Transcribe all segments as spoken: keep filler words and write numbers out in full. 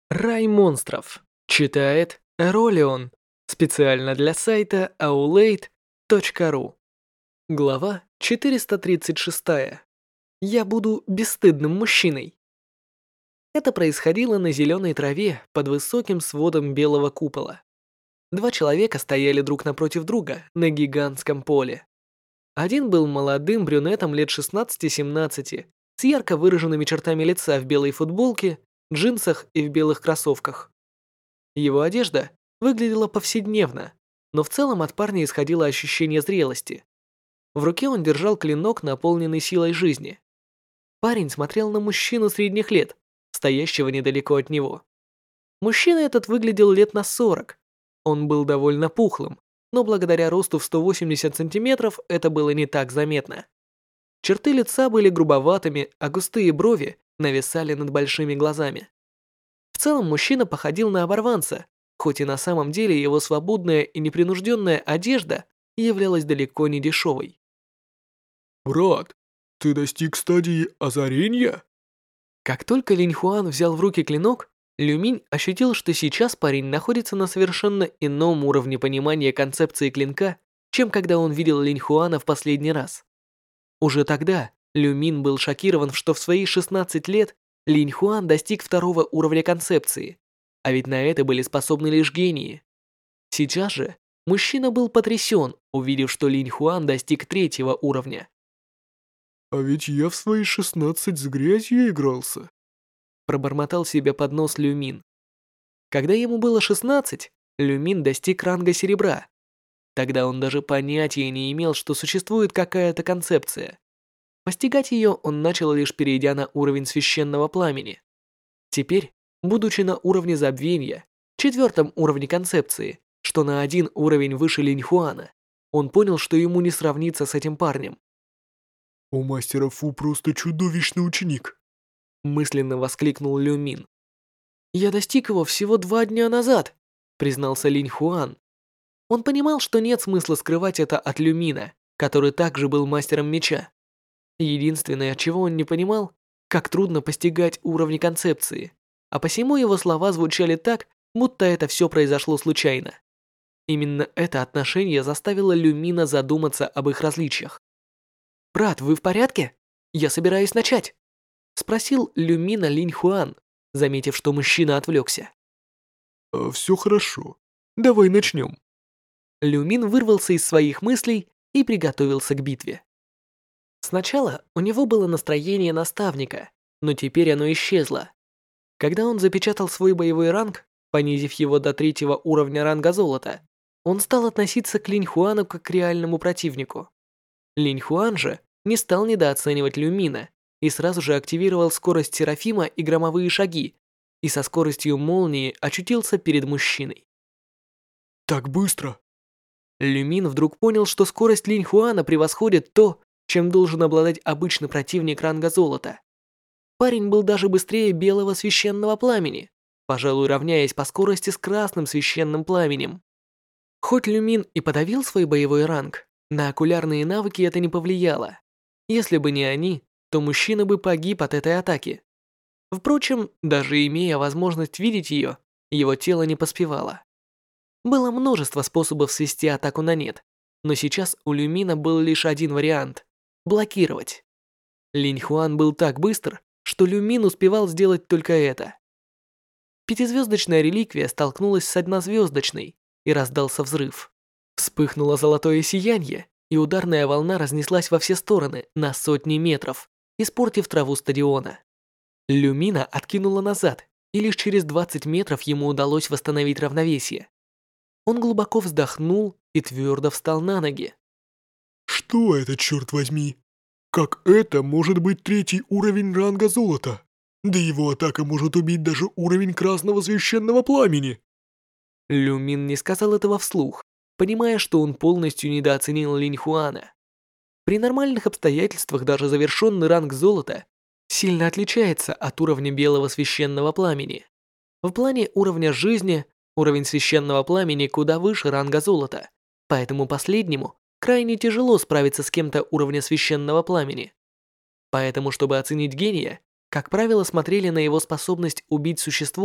Рай монстров. Читает Ролион. Специально для сайта аулейт точка ру. Глава четыреста тридцать шесть. Я буду бесстыдным мужчиной. Это происходило на зеленой траве под высоким сводом белого купола. Два человека стояли друг напротив друга на гигантском поле. Один был молодым брюнетом лет шестнадцати-семнадцати, с ярко выраженными чертами лица в белой футболке, джинсах и в белых кроссовках. Его одежда выглядела повседневно, но в целом от парня исходило ощущение зрелости. В руке он держал клинок, наполненный силой жизни. Парень смотрел на мужчину средних лет, стоящего недалеко от него. Мужчина этот выглядел лет на сорок. Он был довольно пухлым, но благодаря росту в сто восемьдесят сантиметров это было не так заметно. Черты лица были грубоватыми, а густые брови нависали над большими глазами. В целом мужчина походил на оборванца, хоть и на самом деле его свободная и непринужденная одежда являлась далеко не дешевой. «Брат, ты достиг стадии озарения?» Как только Линь Хуан взял в руки клинок, Лю Минь ощутил, что сейчас парень находится на совершенно ином уровне понимания концепции клинка, чем когда он видел Линь Хуана в последний раз. Уже тогда Лю Минь был шокирован, что в свои шестнадцать лет Линь Хуан достиг второго уровня концепции, а ведь на это были способны лишь гении. Сейчас же мужчина был потрясен, увидев, что Линь Хуан достиг третьего уровня. «А ведь я в свои шестнадцать с грязью игрался», пробормотал себе под нос Лю Минь. Когда ему было шестнадцать, Лю Минь достиг ранга серебра. Тогда он даже понятия не имел, что существует какая-то концепция. Постигать ее он начал лишь перейдя на уровень священного пламени. Теперь, будучи на уровне забвения, четвертом уровне концепции, что на один уровень выше Линь Хуана, он понял, что ему не сравниться с этим парнем. «У мастера Фу просто чудовищный ученик», мысленно воскликнул Лю Минь. «Я достиг его всего два дня назад», признался Линь Хуан. Он понимал, что нет смысла скрывать это от Лю Миня, который также был мастером меча. Единственное, чего он не понимал, как трудно постигать уровни концепции, а посему его слова звучали так, будто это все произошло случайно. Именно это отношение заставило Лю Миня задуматься об их различиях. «Брат, вы в порядке? Я собираюсь начать», спросил Лю Миня Линь Хуан, заметив, что мужчина отвлекся. «А все хорошо. Давай начнем». Лю Минь вырвался из своих мыслей и приготовился к битве. Сначала у него было настроение наставника, но теперь оно исчезло. Когда он запечатал свой боевой ранг, понизив его до третьего уровня ранга золота, он стал относиться к Линь Хуану как к реальному противнику. Линь Хуан же не стал недооценивать Лю Миня и сразу же активировал скорость Серафима и громовые шаги, и со скоростью молнии очутился перед мужчиной. «Так быстро?» Лю Минь вдруг понял, что скорость Линь Хуана превосходит то, чем должен обладать обычный противник ранга золота. Парень был даже быстрее белого священного пламени, пожалуй, равняясь по скорости с красным священным пламенем. Хоть Лю Минь и подавил свой боевой ранг, на окулярные навыки это не повлияло. Если бы не они, то мужчина бы погиб от этой атаки. Впрочем, даже имея возможность видеть ее, его тело не поспевало. Было множество способов свести атаку на нет, но сейчас у Лю Миня был лишь один вариант – блокировать. Линь Хуан был так быстр, что Лю Минь успевал сделать только это. Пятизвездочная реликвия столкнулась с однозвездочной, и раздался взрыв. Вспыхнуло золотое сияние, и ударная волна разнеслась во все стороны на сотни метров, испортив траву стадиона. Лю Миня откинуло назад, и лишь через двадцать метров ему удалось восстановить равновесие. Он глубоко вздохнул и твердо встал на ноги. «Что это, черт возьми? Как это может быть третий уровень ранга золота? Да его атака может убить даже уровень красного священного пламени!» Лю Минь не сказал этого вслух, понимая, что он полностью недооценил Линь Хуана. При нормальных обстоятельствах даже завершенный ранг золота сильно отличается от уровня белого священного пламени. В плане уровня жизни уровень священного пламени куда выше ранга золота, поэтому последнему крайне тяжело справиться с кем-то уровня священного пламени. Поэтому, чтобы оценить гения, как правило, смотрели на его способность убить существо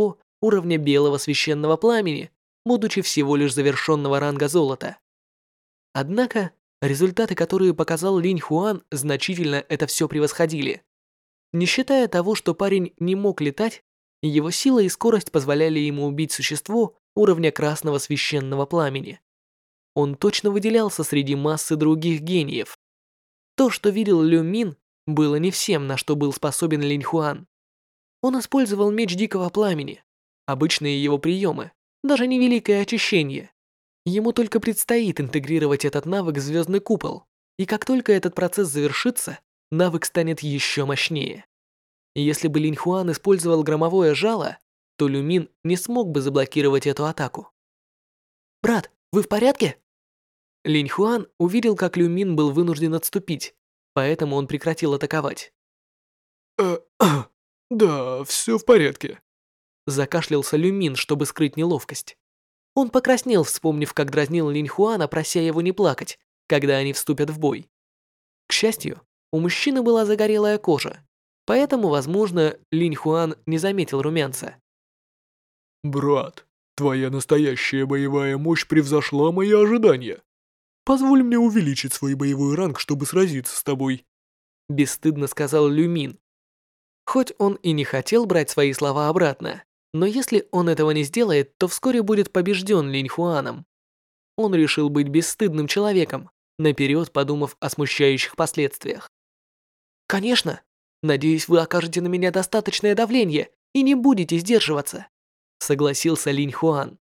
уровня белого священного пламени, будучи всего лишь завершенного ранга золота. Однако, результаты, которые показал Линь Хуан, значительно это все превосходили. Не считая того, что парень не мог летать, его сила и скорость позволяли ему убить существо уровня красного священного пламени. Он точно выделялся среди массы других гениев. То, что видел Лю Мин, было не всем, на что был способен Линь Хуан. Он использовал меч дикого пламени, обычные его приемы, даже не великое очищение. Ему только предстоит интегрировать этот навык в звездный купол, и как только этот процесс завершится, навык станет еще мощнее. Если бы Линь Хуан использовал громовое жало, то Лю Мин не смог бы заблокировать эту атаку. «Брат, вы в порядке?» Линь Хуан увидел, как Лю Мин был вынужден отступить, поэтому он прекратил атаковать. Э, да, все в порядке. Закашлялся Лю Мин, чтобы скрыть неловкость. Он покраснел, вспомнив, как дразнил Линь Хуана, прося его не плакать, когда они вступят в бой. К счастью, у мужчины была загорелая кожа, поэтому, возможно, Линь Хуан не заметил румянца. «Брат, твоя настоящая боевая мощь превзошла мои ожидания. Позволь мне увеличить свой боевой ранг, чтобы сразиться с тобой», — бесстыдно сказал Лю Мин. Хоть он и не хотел брать свои слова обратно, но если он этого не сделает, то вскоре будет побежден Линь Хуаном. Он решил быть бесстыдным человеком, наперед подумав о смущающих последствиях. «Конечно! Надеюсь, вы окажете на меня достаточное давление и не будете сдерживаться», — согласился Линь Хуан.